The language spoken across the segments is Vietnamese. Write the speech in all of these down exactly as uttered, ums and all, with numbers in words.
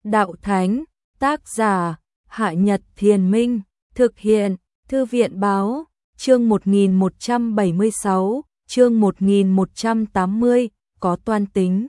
Đạo Thánh, tác giả, Hạ Nhật Thiền Minh, thực hiện, Thư viện Báo, chương một nghìn một trăm bảy mươi sáu, chương một nghìn một trăm tám mươi, có toan tính.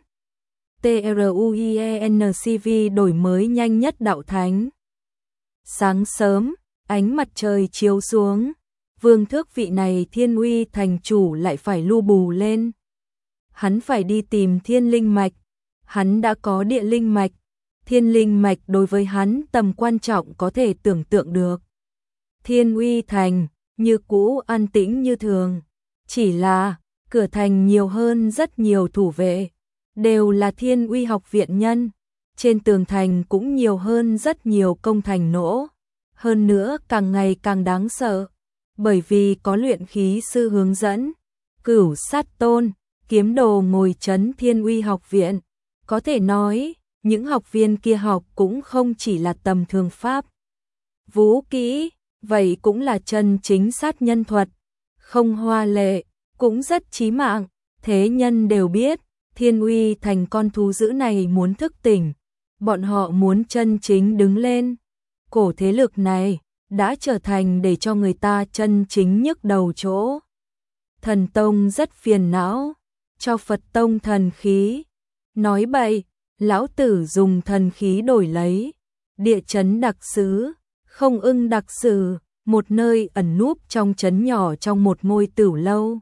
TRUIENCV đổi mới nhanh nhất Đạo Thánh. Sáng sớm, ánh mặt trời chiếu xuống, vương thước vị này Thiên Uy thành chủ lại phải lu bù lên. Hắn phải đi tìm thiên linh mạch, hắn đã có địa linh mạch, thiên linh mạch đối với hắn tầm quan trọng có thể tưởng tượng được. Thiên Uy thành, như cũ an tĩnh như thường, chỉ là cửa thành nhiều hơn rất nhiều thủ vệ, đều là Thiên Uy học viện nhân, trên tường thành cũng nhiều hơn rất nhiều công thành nỗ, hơn nữa càng ngày càng đáng sợ, bởi vì có luyện khí sư hướng dẫn, Cửu Sát Tôn, kiếm đồ ngồi trấn Thiên Uy học viện, có thể nói, những học viên kia học cũng không chỉ là tầm thường pháp. Vũ kỹ, vậy cũng là chân chính sát nhân thuật, không hoa lệ, cũng rất chí mạng, thế nhân đều biết, Thiên Uy thành con thú dữ này muốn thức tỉnh, bọn họ muốn chân chính đứng lên. Cổ thế lực này đã trở thành để cho người ta chân chính nhức đầu chỗ. Thần Tông rất phiền não, cho Phật Tông thần khí. Nói bậy, lão tử dùng thần khí đổi lấy. Địa chấn đặc sứ, không ưng đặc sử, một nơi ẩn núp trong trấn nhỏ trong một ngôi tửu lâu.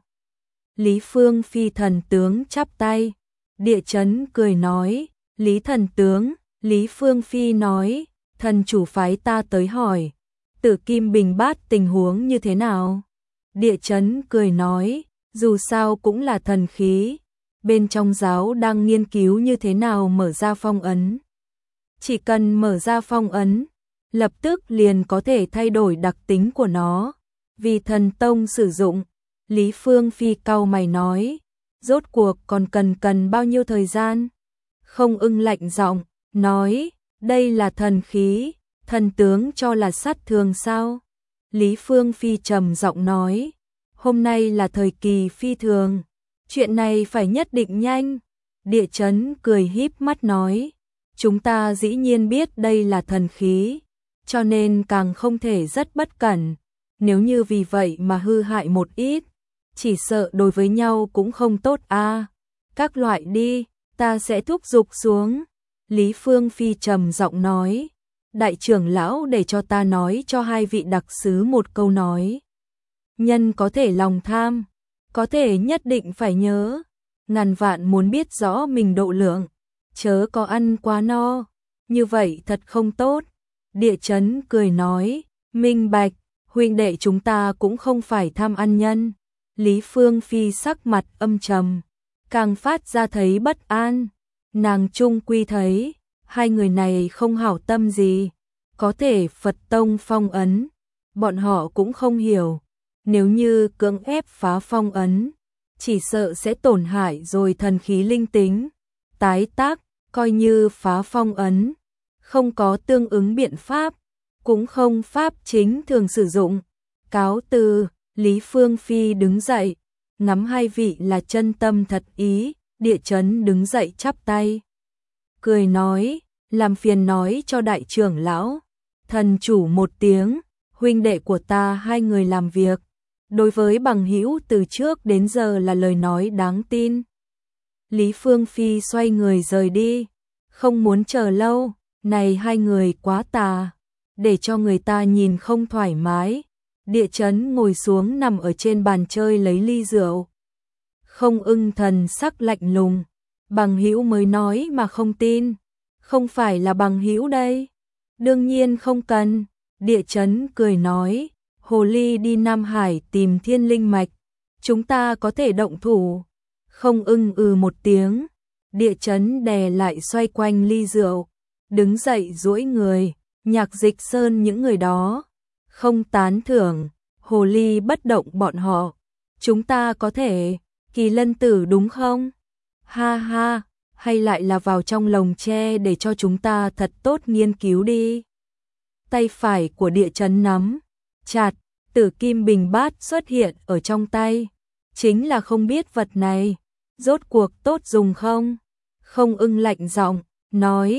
Lý Phương Phi thần tướng chắp tay. Địa chấn cười nói, Lý thần tướng, Lý Phương Phi nói, thần chủ phái ta tới hỏi, Tử Kim Bình Bát tình huống như thế nào? Địa chấn cười nói, dù sao cũng là thần khí, bên trong giáo đang nghiên cứu như thế nào mở ra phong ấn. Chỉ cần mở ra phong ấn, lập tức liền có thể thay đổi đặc tính của nó, vì thần tông sử dụng. Lý Phương Phi cau mày nói, rốt cuộc còn cần cần bao nhiêu thời gian? Không ưng lạnh giọng, nói, đây là thần khí, thần tướng cho là sát thường sao? Lý Phương Phi trầm giọng nói, hôm nay là thời kỳ phi thường, chuyện này phải nhất định nhanh. Địa chấn cười híp mắt nói, chúng ta dĩ nhiên biết đây là thần khí, cho nên càng không thể rất bất cẩn, nếu như vì vậy mà hư hại một ít, chỉ sợ đối với nhau cũng không tốt a. À. Các loại đi, ta sẽ thúc giục xuống. Lý Phương Phi trầm giọng nói, đại trưởng lão để cho ta nói cho hai vị đặc sứ một câu nói. Nhân có thể lòng tham, có thể nhất định phải nhớ, ngàn vạn muốn biết rõ mình độ lượng, chớ có ăn quá no, như vậy thật không tốt. Địa chấn cười nói, minh bạch, huynh đệ chúng ta cũng không phải tham ăn nhân. Lý Phương Phi sắc mặt âm trầm, càng phát ra thấy bất an, nàng trung quy thấy, hai người này không hảo tâm gì, có thể Phật Tông phong ấn, bọn họ cũng không hiểu, nếu như cưỡng ép phá phong ấn, chỉ sợ sẽ tổn hại rồi thần khí linh tính, tái tác, coi như phá phong ấn, không có tương ứng biện pháp, cũng không pháp chính thường sử dụng. Cáo từ, Lý Phương Phi đứng dậy, ngắm hai vị là chân tâm thật ý, địa chấn đứng dậy chắp tay. Cười nói, làm phiền nói cho đại trưởng lão, thần chủ một tiếng, huynh đệ của ta hai người làm việc, đối với bằng hữu từ trước đến giờ là lời nói đáng tin. Lý Phương Phi xoay người rời đi, không muốn chờ lâu, này hai người quá tà, để cho người ta nhìn không thoải mái. Địa chấn ngồi xuống nằm ở trên bàn chơi lấy ly rượu. Không ưng thần sắc lạnh lùng, bằng hữu mới nói mà không tin, không phải là bằng hữu đây. Đương nhiên không cần, địa chấn cười nói, hồ ly đi Nam Hải tìm thiên linh mạch, chúng ta có thể động thủ. Không ưng ừ một tiếng, địa chấn đè lại xoay quanh ly rượu, đứng dậy duỗi người, Nhạc Dịch Sơn những người đó. Không tán thưởng, hồ ly bất động bọn họ, chúng ta có thể, Kỳ Lân tử đúng không? Ha ha, hay lại là vào trong lồng tre để cho chúng ta thật tốt nghiên cứu đi. Tay phải của địa chấn nắm chặt, Tử Kim Bình Bát xuất hiện ở trong tay, chính là không biết vật này rốt cuộc tốt dùng không? Không ưng lạnh giọng nói,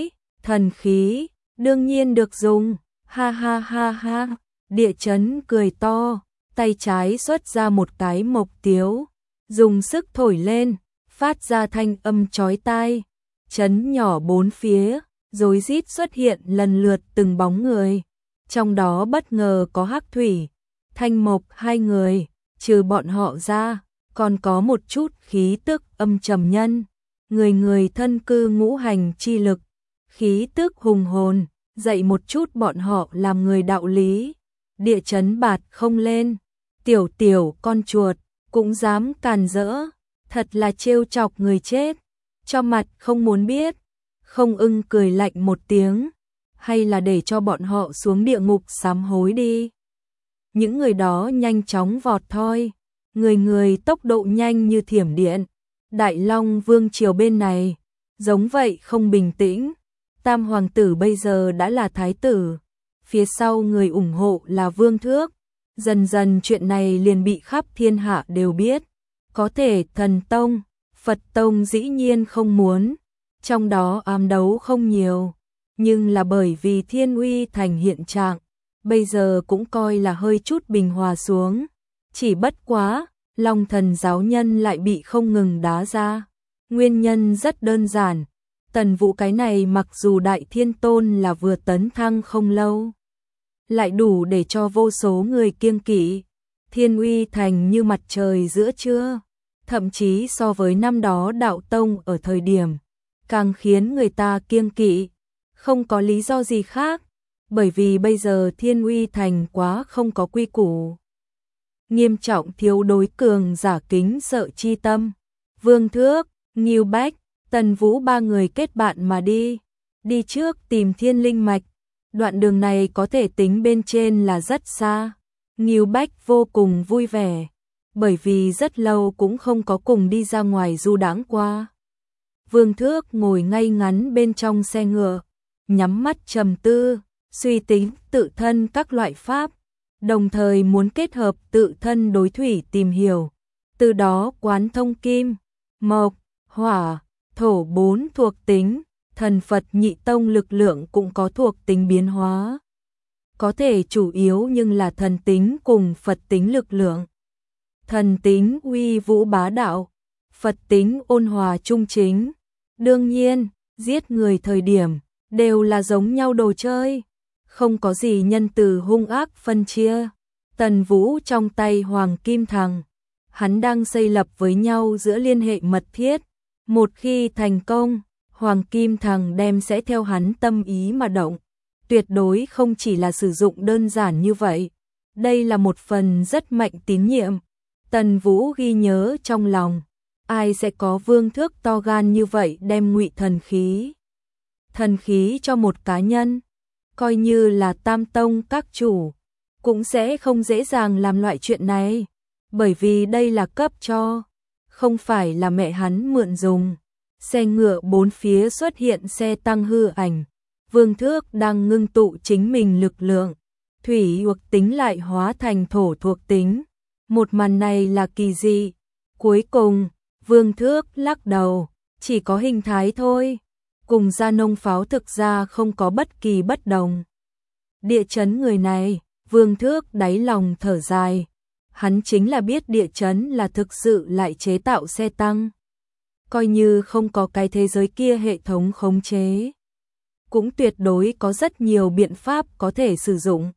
Thần khí, đương nhiên được dùng, ha ha ha ha, Địa Chấn cười to, tay trái xuất ra một cái mộc tiếu, dùng sức thổi lên, phát ra thanh âm chói tai, chấn nhỏ bốn phía, rối rít xuất hiện lần lượt từng bóng người, trong đó bất ngờ có Hắc Thủy, Thanh Mộc hai người, trừ bọn họ ra, còn có một chút khí tức âm trầm nhân, người người thân cư ngũ hành chi lực, khí tức hùng hồn, dạy một chút bọn họ làm người đạo lý. Địa Chấn bạt không lên, tiểu tiểu con chuột, cũng dám càn rỡ, thật là trêu chọc người chết, cho mặt không muốn biết. Không Ưng cười lạnh một tiếng, hay là để cho bọn họ xuống địa ngục sám hối đi. Những người đó nhanh chóng vọt thôi, người người tốc độ nhanh như thiểm điện. Đại Long Vương triều bên này, giống vậy không bình tĩnh. Tam hoàng tử bây giờ đã là thái tử, phía sau người ủng hộ là Vương Thước. Dần dần chuyện này liền bị khắp thiên hạ đều biết. Có thể Thần Tông, Phật Tông dĩ nhiên không muốn, trong đó ám đấu không nhiều, nhưng là bởi vì Thiên Uy Thành hiện trạng, bây giờ cũng coi là hơi chút bình hòa xuống. Chỉ bất quá, Long Thần giáo nhân lại bị không ngừng đá ra. Nguyên nhân rất đơn giản, Tần Vũ cái này mặc dù Đại Thiên Tôn là vừa tấn thăng không lâu, lại đủ để cho vô số người kiêng kỵ. Thiên Uy Thành như mặt trời giữa trưa, thậm chí so với năm đó Đạo Tông ở thời điểm, càng khiến người ta kiêng kỵ. Không có lý do gì khác, bởi vì bây giờ Thiên Uy Thành quá không có quy củ, nghiêm trọng thiếu đối cường giả kính sợ chi tâm. Vương Thước, Ngưu Bách, Tần Vũ ba người kết bạn mà đi, đi trước tìm Thiên Linh Mạch. Đoạn đường này có thể tính bên trên là rất xa. Ngưu Bách vô cùng vui vẻ, bởi vì rất lâu cũng không có cùng đi ra ngoài du đãng qua. Vương Thước ngồi ngay ngắn bên trong xe ngựa, nhắm mắt trầm tư, suy tính tự thân các loại pháp, đồng thời muốn kết hợp tự thân đối thủy tìm hiểu, từ đó quán thông kim, mộc, hỏa, thổ bốn thuộc tính. Thần Phật Nhị Tông lực lượng cũng có thuộc tính biến hóa, có thể chủ yếu nhưng là thần tính cùng Phật tính lực lượng. Thần tính uy vũ bá đạo, Phật tính ôn hòa trung chính. Đương nhiên, giết người thời điểm đều là giống nhau đồ chơi, không có gì nhân từ hung ác phân chia. Tần Vũ trong tay Hoàng Kim Thằng, hắn đang xây lập với nhau giữa liên hệ mật thiết, một khi thành công, Hoàng Kim Thằng đem sẽ theo hắn tâm ý mà động, tuyệt đối không chỉ là sử dụng đơn giản như vậy. Đây là một phần rất mạnh tín nhiệm. Tần Vũ ghi nhớ trong lòng, ai sẽ có Vương Thước to gan như vậy đem ngụy thần khí. Thần khí cho một cá nhân, coi như là Tam Tông các chủ, cũng sẽ không dễ dàng làm loại chuyện này, bởi vì đây là cấp cho, không phải là mẹ hắn mượn dùng. Xe ngựa bốn phía xuất hiện xe tăng hư ảnh, Vương Thước đang ngưng tụ chính mình lực lượng, thủy thuộc tính lại hóa thành thổ thuộc tính. Một màn này là kỳ dị. Cuối cùng, Vương Thước lắc đầu, chỉ có hình thái thôi, cùng Gia Nông pháo thực ra không có bất kỳ bất đồng. Địa Chấn người này, Vương Thước đáy lòng thở dài, hắn chính là biết Địa Chấn là thực sự lại chế tạo xe tăng. Coi như không có cái thế giới kia hệ thống khống chế, cũng tuyệt đối có rất nhiều biện pháp có thể sử dụng.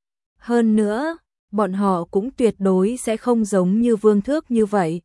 Hơn nữa, bọn họ cũng tuyệt đối sẽ không giống như Vương Thước như vậy.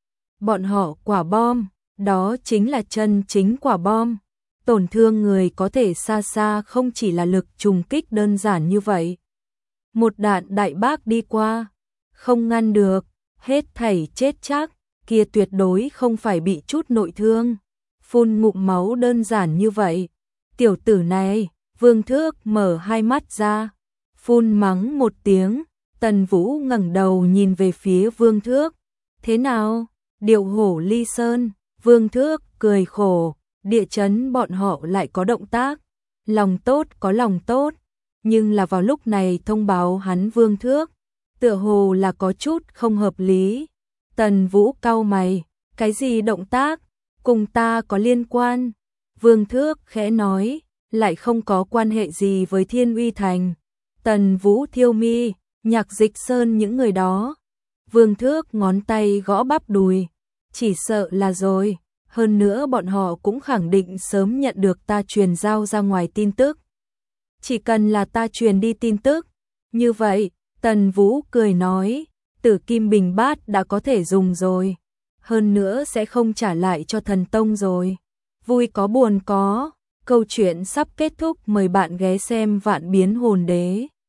Bọn họ quả bom, đó chính là chân chính quả bom. Tổn thương người có thể xa xa không chỉ là lực trùng kích đơn giản như vậy. Một đạn đại bác đi qua, không ngăn được, hết thảy chết chắc, kia tuyệt đối không phải bị chút nội thương, phun ngụm máu đơn giản như vậy. Tiểu tử này, Vương Thước mở hai mắt ra, phun mắng một tiếng. Tần Vũ ngẩng đầu nhìn về phía Vương Thước. Thế nào? Điệu hổ ly sơn. Vương Thước cười khổ. Địa Chấn bọn họ lại có động tác. Lòng tốt có lòng tốt. Nhưng là vào lúc này thông báo hắn Vương Thước, tựa hồ là có chút không hợp lý. Tần Vũ cau mày. Cái gì động tác? Cùng ta có liên quan? Vương Thước khẽ nói. lại không có quan hệ gì với Thiên Uy Thành. Tần Vũ Thiêu Mi, Nhạc Dịch Sơn những người đó. Vương Thước ngón tay gõ bắp đùi, chỉ sợ là rồi, hơn nữa bọn họ cũng khẳng định sớm nhận được ta truyền giao ra ngoài tin tức. Chỉ cần là ta truyền đi tin tức, như vậy, Tần Vũ cười nói, Tử Kim Bình Bát đã có thể dùng rồi, hơn nữa sẽ không trả lại cho thần tông rồi. Vui có buồn có, câu chuyện sắp kết thúc, mời bạn ghé xem Vạn Biến Hồn Đế.